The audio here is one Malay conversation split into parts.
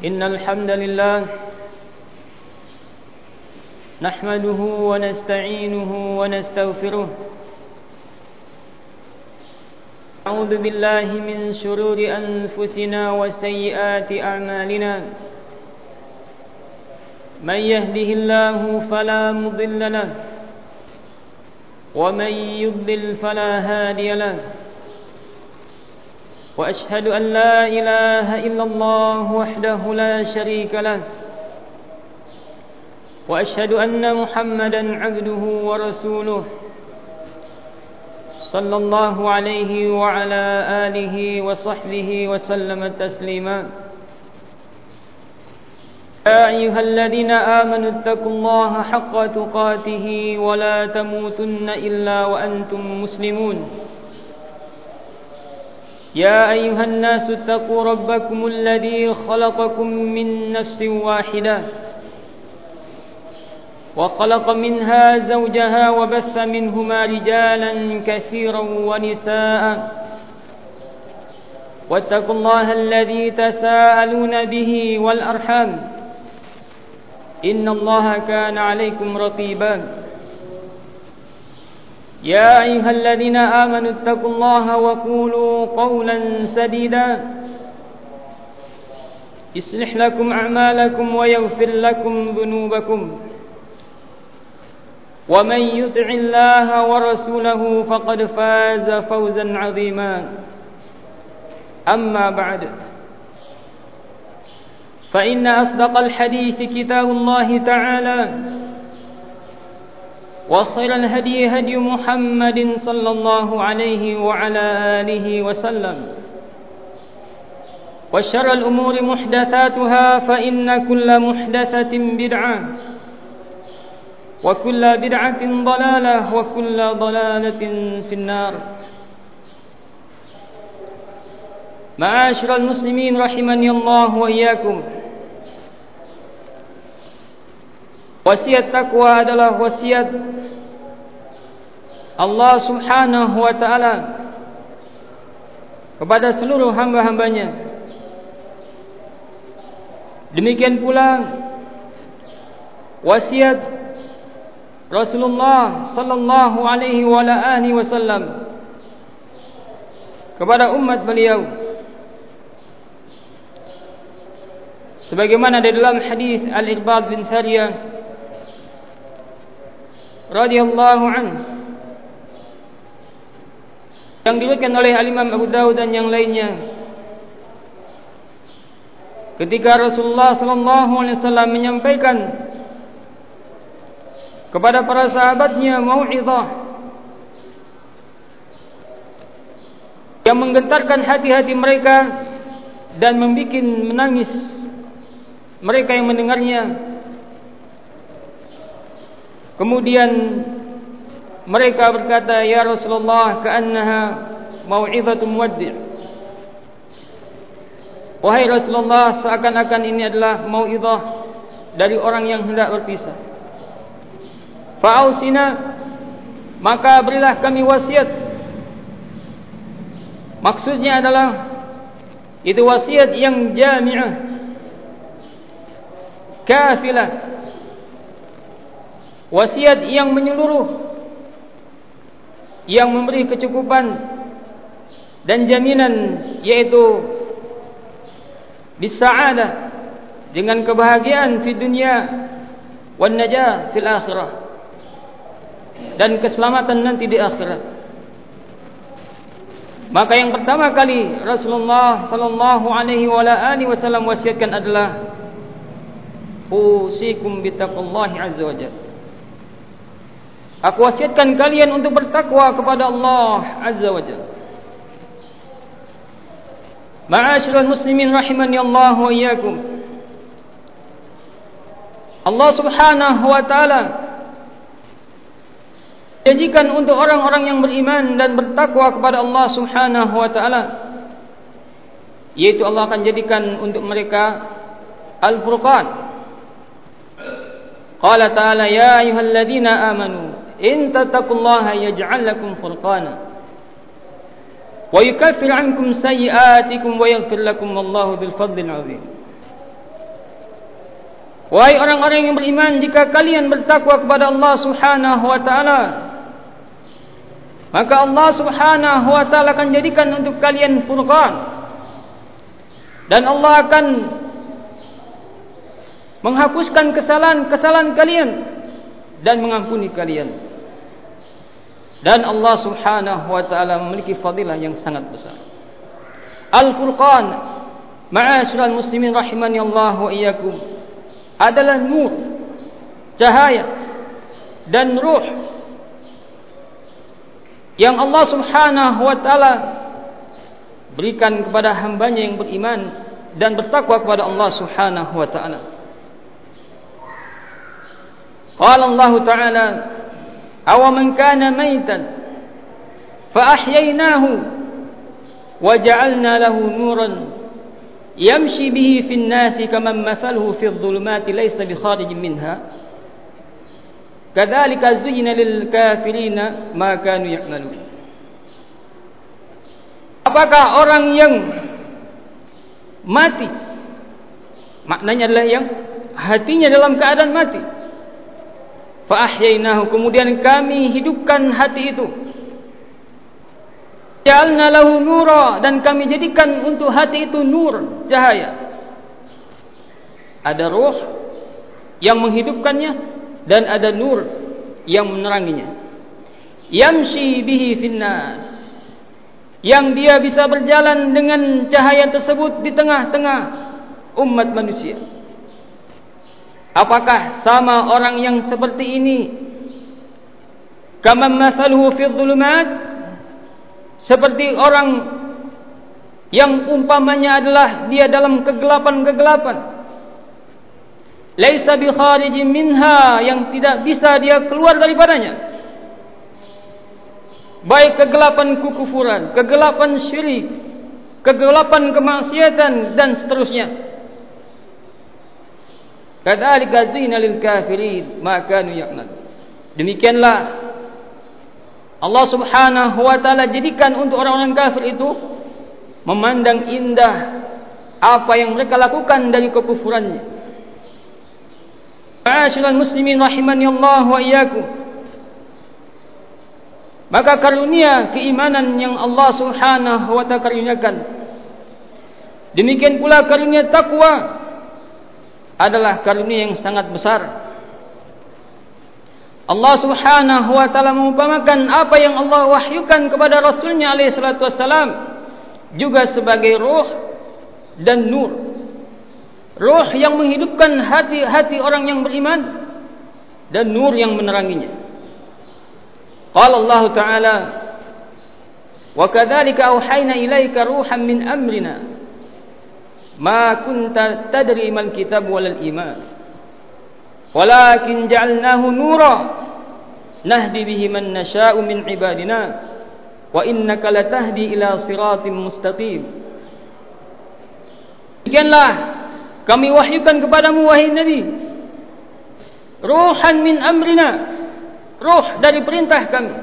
إن الحمد لله نحمده ونستعينه ونستغفره نعوذ بالله من شرور أنفسنا وسيئات أعمالنا من يهده الله فلا مضل له ومن يضلل فلا هادي له وأشهد أن لا إله إلا الله وحده لا شريك له وأشهد أن محمدا عبده ورسوله صلى الله عليه وعلى آله وصحبه وسلم تسليما يا أيها الذين آمنوا اتقوا الله حق تقاته ولا تموتن إلا وأنتم مسلمون يا أيها الناس اتقوا ربكم الذي خلقكم من نفس واحدة وخلق منها زوجها وبث منهما رجالا كثيرا ونساء واتقوا الله الذي تساءلون به والأرحام إن الله كان عليكم رقيبا يا أيها الذين آمنوا اتقوا الله وقولوا قولا سديدا يصلح لكم أعمالكم ويغفر لكم ذنوبكم ومن يطع الله ورسوله فقد فاز فوزا عظيما أما بعد فإن أصدق الحديث كتاب الله تعالى وخير الهدي هدي محمد صلى الله عليه وعلى آله وسلم وشر الأمور محدثاتها فإن كل محدثة بدعة وكل بدعة ضلالة وكل ضلالة في النار. معاشر المسلمين رحمني الله وإياكم. Wasiat takwa adalah wasiat Allah subhanahu wa ta'ala kepada seluruh hamba-hambanya. Demikian pula wasiat Rasulullah sallallahu alaihi wa alihi wasallam kepada umat beliau, sebagaimana di dalam hadis Al-Irbad bin Sariyah radhiyallahu anhu yang diriwayatkan oleh Al-Imam Abu Dawud dan yang lainnya, ketika Rasulullah sallallahu alaihi wasallam menyampaikan kepada para sahabatnya mau'izah yang menggentarkan hati-hati mereka dan membuat menangis mereka yang mendengarnya. Kemudian mereka berkata, "Ya Rasulullah, ka'annaha mau'izatu muwaddi'." Wahai Rasulullah, seakan-akan ini adalah mau'izah dari orang yang hendak berpisah. Fa'ausina, maka berilah kami wasiat. Maksudnya adalah itu wasiat yang jami'ah, kafilah, wasiat yang menyeluruh, yang memberi kecukupan dan jaminan, yaitu bisa'adah, dengan kebahagiaan di dunia, wan najah fil akhirah, dan keselamatan nanti di akhirat. Maka yang pertama kali Rasulullah sallallahu alaihi wasallam wasiatkan adalah usikum bittaqwallahi azza wajalla. Aku wasiatkan kalian untuk bertakwa kepada Allah azza wajalla. Ma'asyiral muslimin rahimani Allah wa iyyakum. Allah subhanahu wa ta'ala janjikan untuk orang-orang yang beriman dan bertakwa kepada Allah subhanahu wa ta'ala, yaitu Allah akan jadikan untuk mereka Al-Furqan. Qala ta'ala, ya ayyuhalladzina amanu in tattaqullaha yaj'al lakum furqana wa yukaffir 'ankum sayyi'atikum wa yaghfir lakum wallahu dzul fadlil 'azim. Wahai orang-orang yang beriman, jika kalian bertakwa kepada Allah Subhanahu wa taala, maka Allah Subhanahu wa taala akan jadikan untuk kalian furqan, dan Allah akan menghapuskan kesalahan-kesalahan kalian dan mengampuni kalian. Dan Allah Subhanahu wa taala memiliki fadilah yang sangat besar. Al-Furqan, ma'asyiral muslimin rahimani Allah wa iyyakum, adalah nur, cahaya dan ruh yang Allah Subhanahu wa taala berikan kepada hambanya yang beriman dan bertakwa kepada Allah Subhanahu wa taala. Qala Allah taala: "Aw man kana maitan fa ahyaynahu wa ja'alna lahu nuran yamshi bihi fin nasi kaman mathaluhu fi adh-dhulumati laysa bi kharijin minha kadzalika zuyyina lil kafirina ma kanu ya'malun." Apakah orang yang mati, maknanya adalah yang hatinya dalam keadaan mati, fa ahyaynahu, kemudian kami hidupkan hati itu, ja'alna lahu nura, dan kami jadikan untuk hati itu nur, cahaya. Ada ruh yang menghidupkannya dan ada nur yang meneranginya. Yamshi bihi finnas, yang dia bisa berjalan dengan cahaya tersebut di tengah-tengah umat manusia. Apakah sama orang yang seperti ini? Kama mathaluhu fi dhulumat, seperti orang yang umpamanya adalah dia dalam kegelapan-kegelapan, laisa bi kharijin minha, yang tidak bisa dia keluar daripadanya, baik kegelapan kekufuran, kegelapan syirik, kegelapan kemaksiatan dan seterusnya. Kadzalika zina lil kafirin ma kanu ya'malun. Demikianlah Allah Subhanahu wa taala jadikan untuk orang-orang kafir itu memandang indah apa yang mereka lakukan dari kekufurannya. Ma'asyiral muslimin rahimani Allah wa iyyakum, maka karunia keimanan yang Allah Subhanahu wa taala karuniakan, demikian pula karunia takwa adalah karunia yang sangat besar. Allah Subhanahu wa taala mengumpamakan apa yang Allah wahyukan kepada Rasulnya alaihi salatu wassalam juga sebagai ruh dan nur. Ruh yang menghidupkan hati-hati orang yang beriman dan nur yang meneranginya. Qala Allah Ta'ala: "Wa kadzalika auhayna ilaika ruhan min amrina ma kunta tadri mal kitab wal iman walakin ja'alnahu nura nahdi bihi man nasha'u min ibadina wa innaka latahdi ila siratim mustaqim." Demikianlah kami wahyukan kepadamu wahai Nabi ruhan min amrina, ruh dari perintah kami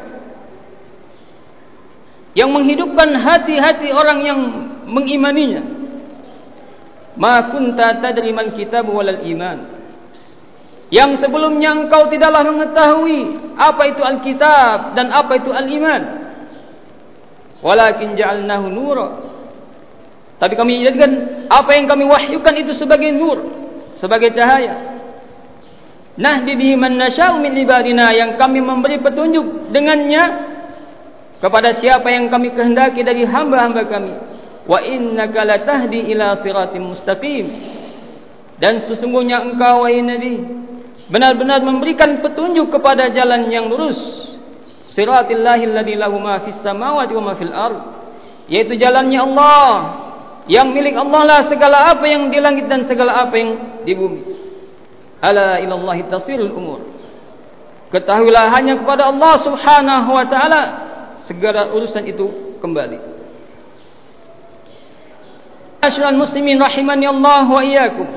yang menghidupkan hati-hati orang yang mengimaninya. Ma kunta tadri mal kitab wal iman, yang sebelumnya engkau tidaklah mengetahui apa itu Alkitab dan apa itu al-iman. Walakin ja'alnahu nura, tapi kami jadikan apa yang kami wahyukan itu sebagai nur, sebagai cahaya. Nahdi bihi man nasya'u min ibadina, yang kami memberi petunjuk dengannya kepada siapa yang kami kehendaki dari hamba-hamba kami. Wa innaka latahdi ila siratim mustaqim, dan sesungguhnya engkau wahai Nabi benar-benar memberikan petunjuk kepada jalan yang lurus. Siratil-lahil ladzi lahu ma fis samawati wa ma fil ard, yaitu jalannya Allah, yang milik Allah lah segala apa yang di langit dan segala apa yang di bumi. Ala ilallahi tasirul umur, ketahuilah hanya kepada Allah Subhanahu wa taala segala urusan itu kembali. Ma'asyiral muslimin rahimani Allah wa iyyakum,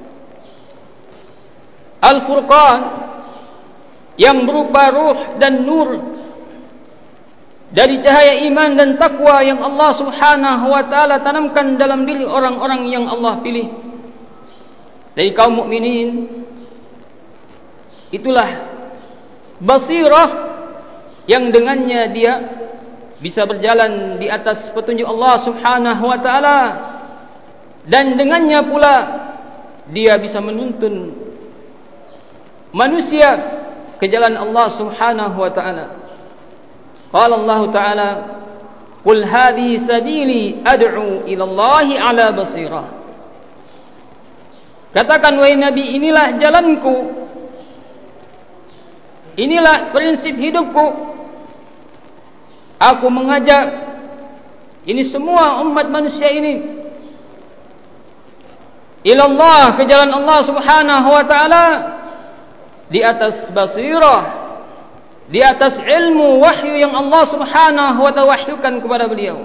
Al-Furqan yang berupa ruh dan nur dari cahaya iman dan takwa yang Allah Subhanahu wa taala tanamkan dalam diri orang-orang yang Allah pilih dari kaum mukminin Itulah basirah yang dengannya dia bisa berjalan di atas petunjuk Allah Subhanahu wa taala, dan dengannya pula dia bisa menuntun manusia ke jalan Allah Subhanahu wa taala. Qala Allah taala, "Qul hadhihi sabili ad'u ila Allah 'ala basirah." Katakan wahai Nabi, inilah jalanku, inilah prinsip hidupku. Aku mengajak ini semua umat manusia ini ila Allah, ke jalan Allah Subhanahu wa taala, di atas basirah, di atas ilmu wahyu yang Allah Subhanahu wa taala wahyukan kepada beliau.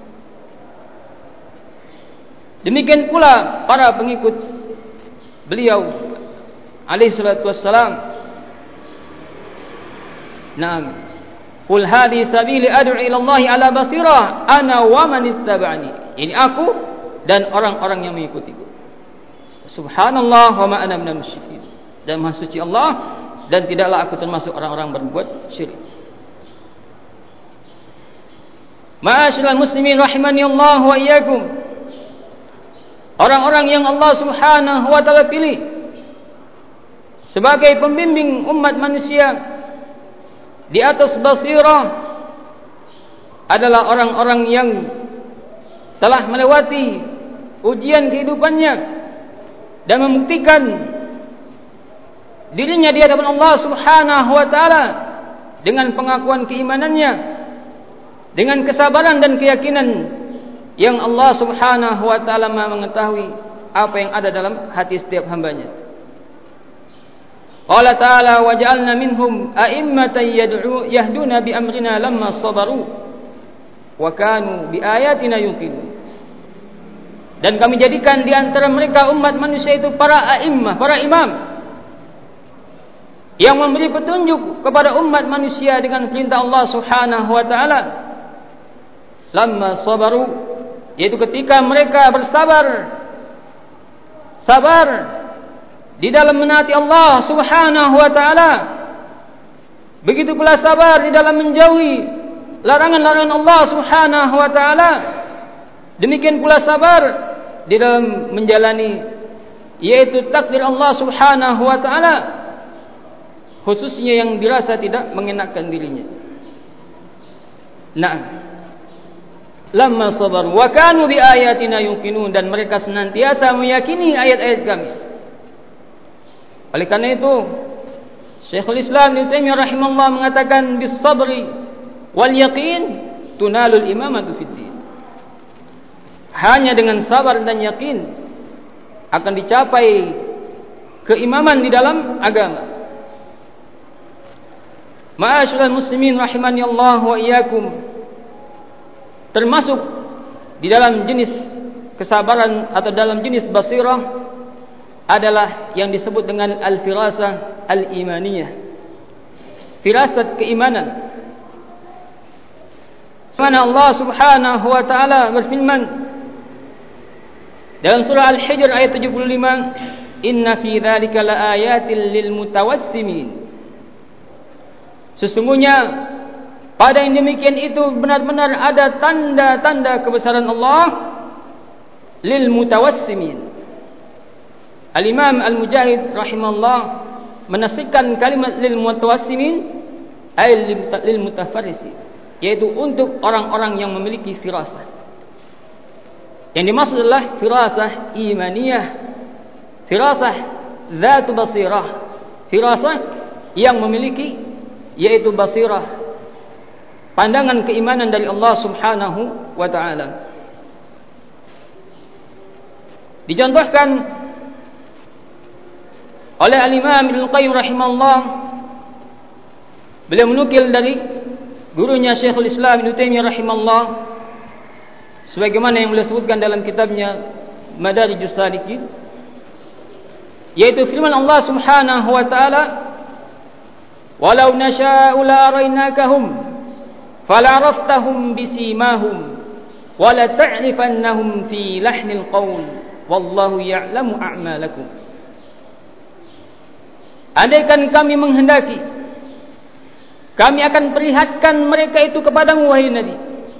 Demikian pula para pengikut beliau alaihi salatu wassalam. Naam, qul hadhihi sabili ad'u ila Allah 'ala basirah ana wa man ittaba'ani. Ini aku dan orang-orang yang mengikutiku. Subhanallah wa ma ana minal musyrikin. Dan Maha suci Allah, dan tidaklah aku termasuk orang-orang berbuat syirik. Ma'asyiral muslimin rahimani Allah wa iyyakum. Orang-orang yang Allah Subhanahu wa taala pilih sebagai pembimbing umat manusia di atas basirah adalah orang-orang yang telah melewati ujian kehidupannya dan membuktikan dirinya di hadapan Allah Subhanahu wa taala dengan pengakuan keimanannya, dengan kesabaran dan keyakinan yang Allah Subhanahu wa taala Maha mengetahui apa yang ada dalam hati setiap hambanya. Qala ta'ala, wa ja'alna minhum a'immatan yahduna bi amrina lamma sabaru wa kanu bi ayatina yuqinun. Dan kami jadikan di antara mereka umat manusia itu para a'immah, para imam yang memberi petunjuk kepada umat manusia dengan perintah Allah Subhanahu wa taala. Lamma sabaru, yaitu ketika mereka bersabar, sabar di dalam menaati Allah Subhanahu wa taala. Begitu pula sabar di dalam menjauhi larangan-larangan Allah Subhanahu wa taala. Demikian pula sabar di dalam menjalani yaitu takdir Allah Subhanahu wa taala, khususnya yang dirasa tidak mengenakkan dirinya. Nah, lamma sabar wa kanu bi ayatina yuqinun, dan mereka senantiasa meyakini ayat-ayat kami. Oleh karena itu Syekhul Islam Ibnu Taimiyah rahimahullah mengatakan, bis sabri wal yaqin tunalul imamatu fid din. Hanya dengan sabar dan yakin akan dicapai keimaman di dalam agama. Ma'asyiral muslimin rahimani Allah wa iyyakum, termasuk di dalam jenis kesabaran atau dalam jenis basirah adalah yang disebut dengan al-firasah al-imaniyah, firasat keimanan. Mana Allah Subhanahu wa taala berfirman dalam surah Al-Hijr ayat 75, inna fi dzalika laayatil lil mutawassimin. Sesungguhnya pada yang demikian itu benar-benar ada tanda-tanda kebesaran Allah lil mutawassimin. Al-Imam Al-Mujahid rahimahullah menafsirkan kalimat lil mutawassimin ay lil mutafarrisin, yaitu untuk orang-orang yang memiliki firasah. Yang dimaksud adalah firasah imaniyah, firasah zatu basirah, firasah yang memiliki yaitu basirah, pandangan keimanan dari Allah Subhanahu wa taala. Dicontohkan oleh Al-Imam Ibnu Qayyim rahimahullah, beliau menukil dari gurunya Syekhul Islam Ibnu Taimiyah rahimahullah, sebagaimana yang beliau sebutkan dalam kitabnya Madarijus Salikin, yaitu firman Allah Subhanahu wa taala, walau nasha'u la araynakahum fala'araftahum bisimahum wala ta'rifannahum fi lahnil qaul wallahu ya'lamu a'malakum. andaikan kami menghendaki, kami akan perlihatkan mereka itu kepadamu wahai Nabi,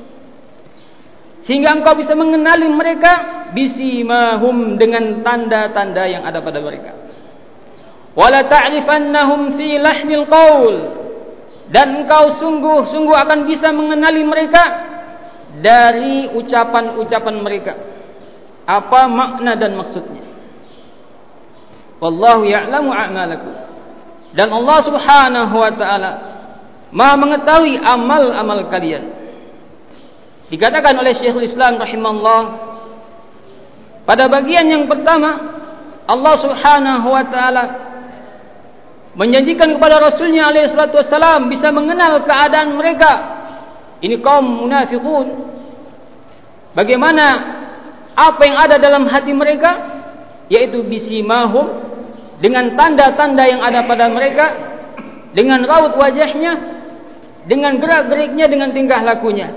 sehingga engkau bisa mengenali mereka bisimahum, dengan tanda-tanda yang ada pada mereka. Wala ta'rifannahum fi lahnil qaul, dan engkau sungguh-sungguh akan bisa mengenali mereka dari ucapan-ucapan mereka, apa makna dan maksudnya. Wallahu ya'lamu a'malakum, dan Allah Subhanahu wa taala Maha mengetahui amal-amal kalian. Dikatakan oleh Syekhul Islam rahimahullah, pada bagian yang pertama Allah Subhanahu wa taala menjanjikan kepada Rasulnya alaihi salatu wassalam bisa mengenal keadaan mereka, ini kaum munafiqun, bagaimana apa yang ada dalam hati mereka, yaitu bisimahum, dengan tanda-tanda yang ada pada mereka, dengan raut wajahnya, dengan gerak-geriknya, dengan tingkah lakunya.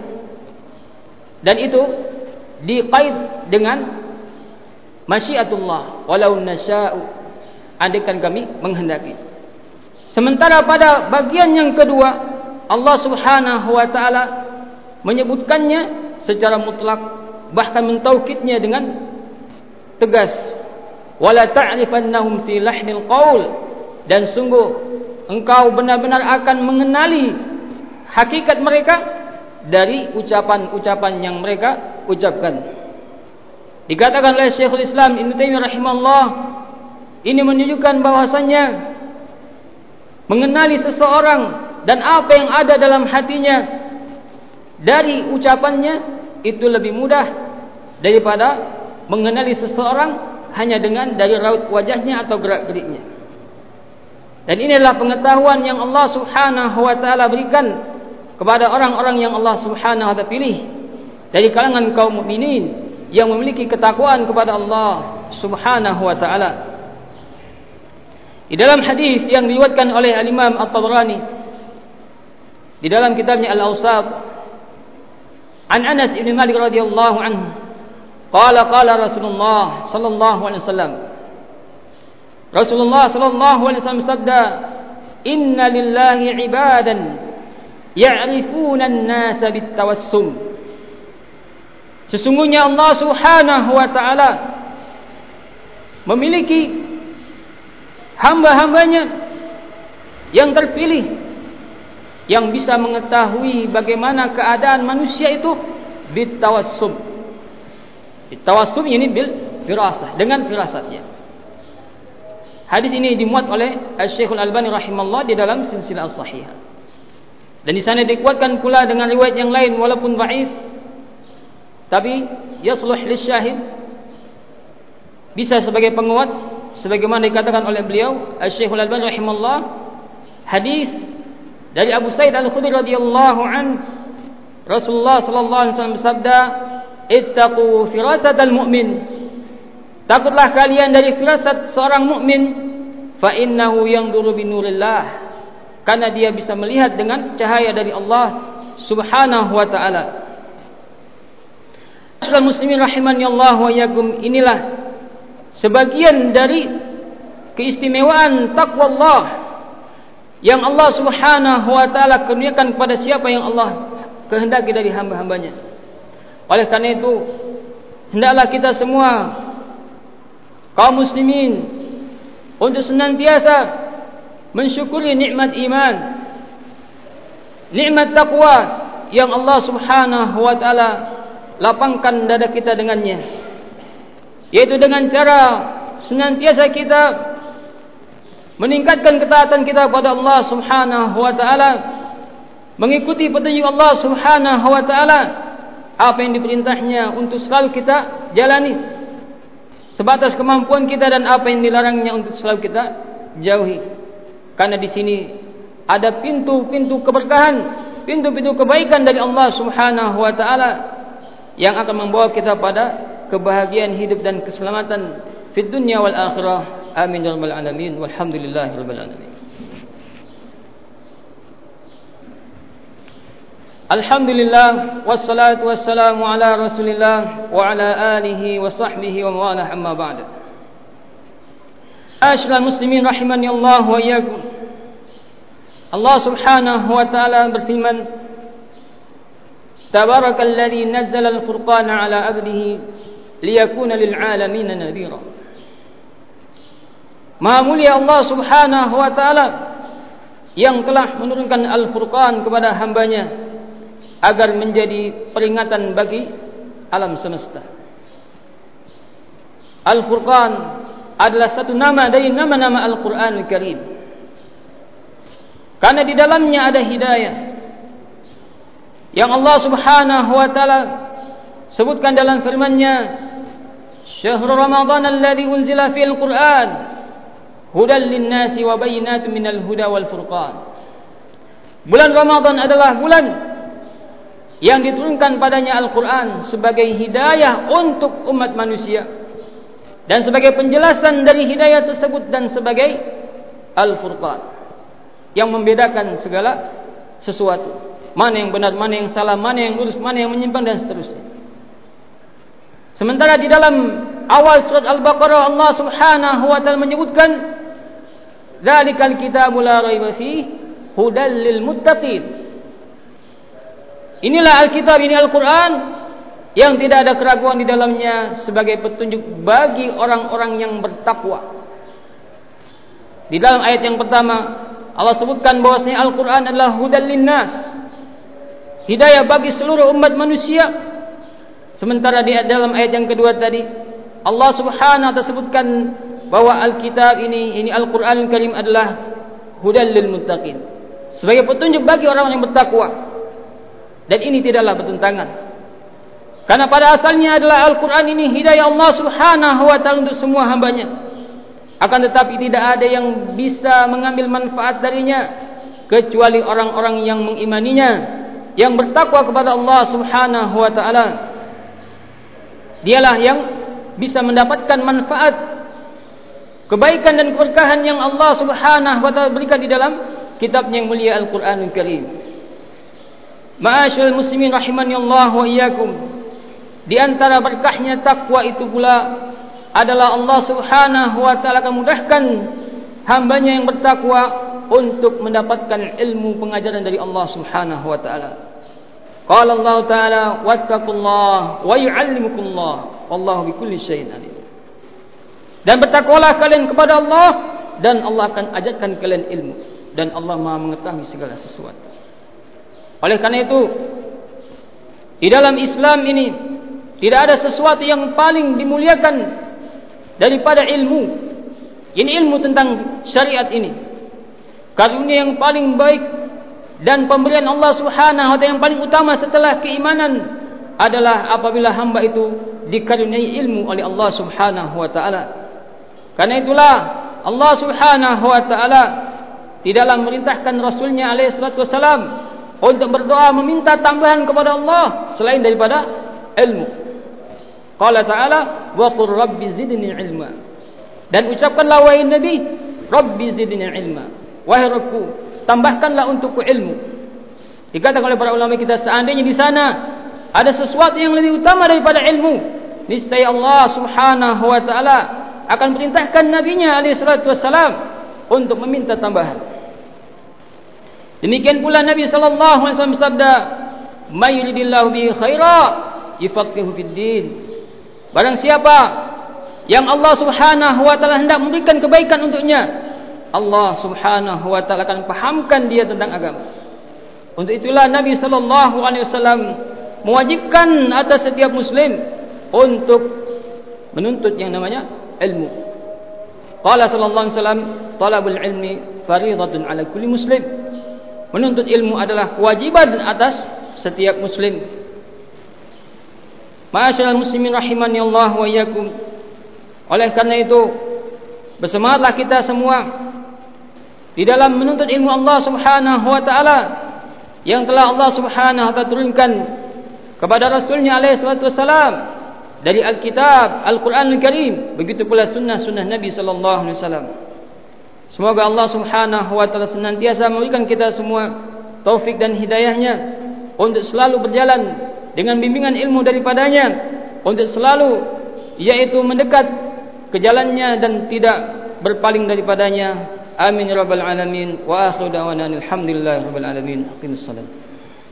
Dan itu diqaid dengan masyiatullah, walau nasya'u, andaikan kami menghendaki. Sementara pada bagian yang kedua Allah Subhanahu wa taala menyebutkannya secara mutlak, bahkan mentaukidnya dengan tegas, wala ta'rifannahum fi lahnil qaul, dan sungguh engkau benar-benar akan mengenali hakikat mereka dari ucapan-ucapan yang mereka ucapkan. Dikatakan oleh Syekhul Islam Ibnu Taimiyah rahimahullah, ini menunjukkan bahwasannya mengenali seseorang dan apa yang ada dalam hatinya dari ucapannya itu lebih mudah daripada mengenali seseorang hanya dengan dari raut wajahnya atau gerak-geriknya. Dan inilah pengetahuan yang Allah Subhanahu wa taala berikan kepada orang-orang yang Allah Subhanahu wa taala pilih dari kalangan kaum mukminin yang memiliki ketakwaan kepada Allah Subhanahu wa taala. Di dalam hadis yang diriwayatkan oleh Al-Imam At-Tabrani di dalam kitabnya Al-Awsat, an Anas bin Malik radhiyallahu anhu, qala Rasulullah sallallahu alaihi wasallam, Rasulullah sallallahu alaihi wasallam sabda, inna lillahi ibadan ya'rifuna an-nasa bit-tawassum. Sesungguhnya Allah Subhanahu wa taala memiliki hamba-hambanya yang terpilih yang bisa mengetahui bagaimana keadaan manusia itu bitawassum. Bitawassum ini bil firasah, dengan firasatnya. Hadis ini dimuat oleh Syekhul Albani rahimahullah di dalam silsilah as-sahihah. Dan di sana dikuatkan pula dengan riwayat yang lain walaupun dhaif, tapi yasluh lisyahid, bisa sebagai penguat sebagaimana dikatakan oleh beliau Syekhul Albani rahimahullah, hadis dari Abu Sa'id Al-Khudri radhiyallahu an, Rasulullah sallallahu alaihi wasallam bersabda, ittaqu firasatal mu'min, takutlah kalian dari firasat seorang mukmin, fa innahu yanzuru binurillah, karena dia bisa melihat dengan cahaya dari Allah Subhanahu wa taala. Saudara muslimin rahimani Allah wa iyyakum, inilah sebagian dari keistimewaan takwa Allah yang Allah Subhanahu wa taala kurniakan kepada siapa yang Allah kehendaki dari hamba-hambanya. Oleh karena itu, hendaklah kita semua kaum muslimin untuk senantiasa mensyukuri nikmat iman, nikmat takwa yang Allah Subhanahu wa taala lapangkan dada kita dengannya, yaitu dengan cara senantiasa kita meningkatkan ketaatan kita kepada Allah Subhanahu wa taala, mengikuti petunjuk Allah Subhanahu wa taala, apa yang diperintahnya untuk selalu kita jalani sebatas kemampuan kita, dan apa yang dilarangnya untuk selalu kita jauhi. Karena di sini ada pintu-pintu keberkahan, pintu-pintu kebaikan dari Allah Subhanahu wa taala yang akan membawa kita pada kebahagiaan hidup dan keselamatan fid dunya wal akhirah. Amin ya rabbal alamin. Walhamdulillahirabbil alamin. Alhamdulillah wassalatu wassalamu ala Rasulillah wa ala alihi wa sahbihi wa mawalah, amma ba'd. Ma'asyiral muslimin rahimani Allah wa iyyakum. Allah Subhanahu wa taala berfirman, Tabarakalladzi nazzala al-Furqana 'ala 'abdihi liyakuna lil 'alamin nadhira. Maha mulia Allah Subhanahu wa taala yang telah menurunkan Al-Furqan kepada hambanya agar menjadi peringatan bagi alam semesta. Al-Furqan adalah satu nama dari nama-nama Al-Quran Al-Karim, karena di dalamnya ada hidayah yang Allah Subhanahu wa taala sebutkan dalam firman-Nya, Syahrul Ramadan alladzi unzila fihi al-Qur'an hudan lin-nasi wa bayyinatin minal huda wal furqan. Bulan Ramadan adalah bulan yang diturunkan padanya Al-Quran sebagai hidayah untuk umat manusia dan sebagai penjelasan dari hidayah tersebut, dan sebagai Al-Furqan yang membedakan segala sesuatu, mana yang benar, mana yang salah, mana yang lurus, mana yang menyimpang, dan seterusnya. Sementara di dalam awal surat Al-Baqarah Allah Subhanahu wa taala menyebutkan, Dzalikal kitabu la raiba fihi hudal lil muttaqin. Inilah Alkitab, ini Al-Quran yang tidak ada keraguan di dalamnya sebagai petunjuk bagi orang-orang yang bertakwa. Di dalam ayat yang pertama Allah sebutkan bahwasanya Al-Quran adalah hudal linnas, hidayah bagi seluruh umat manusia. Sementara di dalam ayat yang kedua tadi Allah Subhanahu wa taala sebutkan bahwa Alkitab ini Al-Quran Al-Karim adalah hudal lil muttaqin, sebagai petunjuk bagi orang yang bertakwa. Dan ini tidaklah bertentangan, karena pada asalnya adalah Al-Quran ini hidayah Allah Subhanahu wa taala untuk semua hambanya. Akan tetapi tidak ada yang bisa mengambil manfaat darinya kecuali orang-orang yang mengimaninya, yang bertakwa kepada Allah Subhanahu wa taala. Dialah yang bisa mendapatkan manfaat, kebaikan dan keberkahan yang Allah Subhanahu wa taala berikan di dalam kitabnya yang mulia Al-Quranul Karim. Ma'asyiral muslimin rahimani Allah wa iyyakum. Di antara berkahnya takwa itu pula adalah Allah Subhanahu wa taala akan mudahkan hambanya yang bertakwa untuk mendapatkan ilmu pengajaran dari Allah Subhanahu wa taala. Qala Allah taala, wattaqullaha wa yu'allimukumullah wallahu bikulli syai'in alim. Dan bertakwalah kalian kepada Allah, dan Allah akan ajarkan kalian ilmu, dan Allah Maha mengetahui segala sesuatu. Oleh karena itu, di dalam Islam ini tidak ada sesuatu yang paling dimuliakan daripada ilmu. Ini ilmu tentang syariat ini, karunia yang paling baik dan pemberian Allah Subhanahu wa taala yang paling utama setelah keimanan adalah apabila hamba itu dikaruniai ilmu oleh Allah Subhanahu wa taala. Karena itulah Allah Subhanahu wa taala tidaklah memerintahkan Rasulnya alaihi salatu wasalam untuk berdoa meminta tambahan kepada Allah selain daripada ilmu. Qala ta'ala, wa qur rabbi zidni ilma. Dan ucapkanlah wahai Nabi, Rabbi zidni ilma, wahai Rabbku, tambahkanlah untukku ilmu. Dikatakan oleh para ulama kita, seandainya di sana ada sesuatu yang lebih utama daripada ilmu, niscaya Allah Subhanahu wa taala akan perintahkan nabinya alaihi salatu wassalam untuk meminta tambahan. Demikian pula Nabi sallallahu alaihi wasallam bersabda, "May yuridillahu bihi khaira yufaqihu fid din." Barang siapa yang Allah Subhanahu wa taala hendak memberikan kebaikan untuknya, Allah Subhanahu wa taala akan pahamkan dia tentang agama. Untuk itulah Nabi sallallahu alaihi wasallam mewajibkan atas setiap muslim untuk menuntut yang namanya ilmu. Qala sallallahu alaihi wasallam, "Talabul ilmi fardhatun 'ala kulli muslim." Menuntut ilmu adalah kewajiban atas setiap muslim. Ma'asyiral muslimin rahimani Allah wa iyyakum. Oleh karena itu, bersemangatlah kita semua di dalam menuntut ilmu Allah Subhanahu wa taala yang telah Allah Subhanahu wa taala turunkan kepada Rasulnya alaihi salatu wassalam dari Alkitab, Al-Quran Al-Karim, begitu pula sunnah-sunnah Nabi sallallahu alaihi wasallam. Semoga Allah Subhanahu wa taala senantiasa memberikan kita semua taufik dan hidayahnya untuk selalu berjalan dengan bimbingan ilmu daripadanya, untuk selalu yaitu mendekat ke jalannya dan tidak berpaling daripadanya. Amin ya rabbal alamin. Wa akhiru da'wana alhamdulillahi rabbil alamin. Aqimussalam.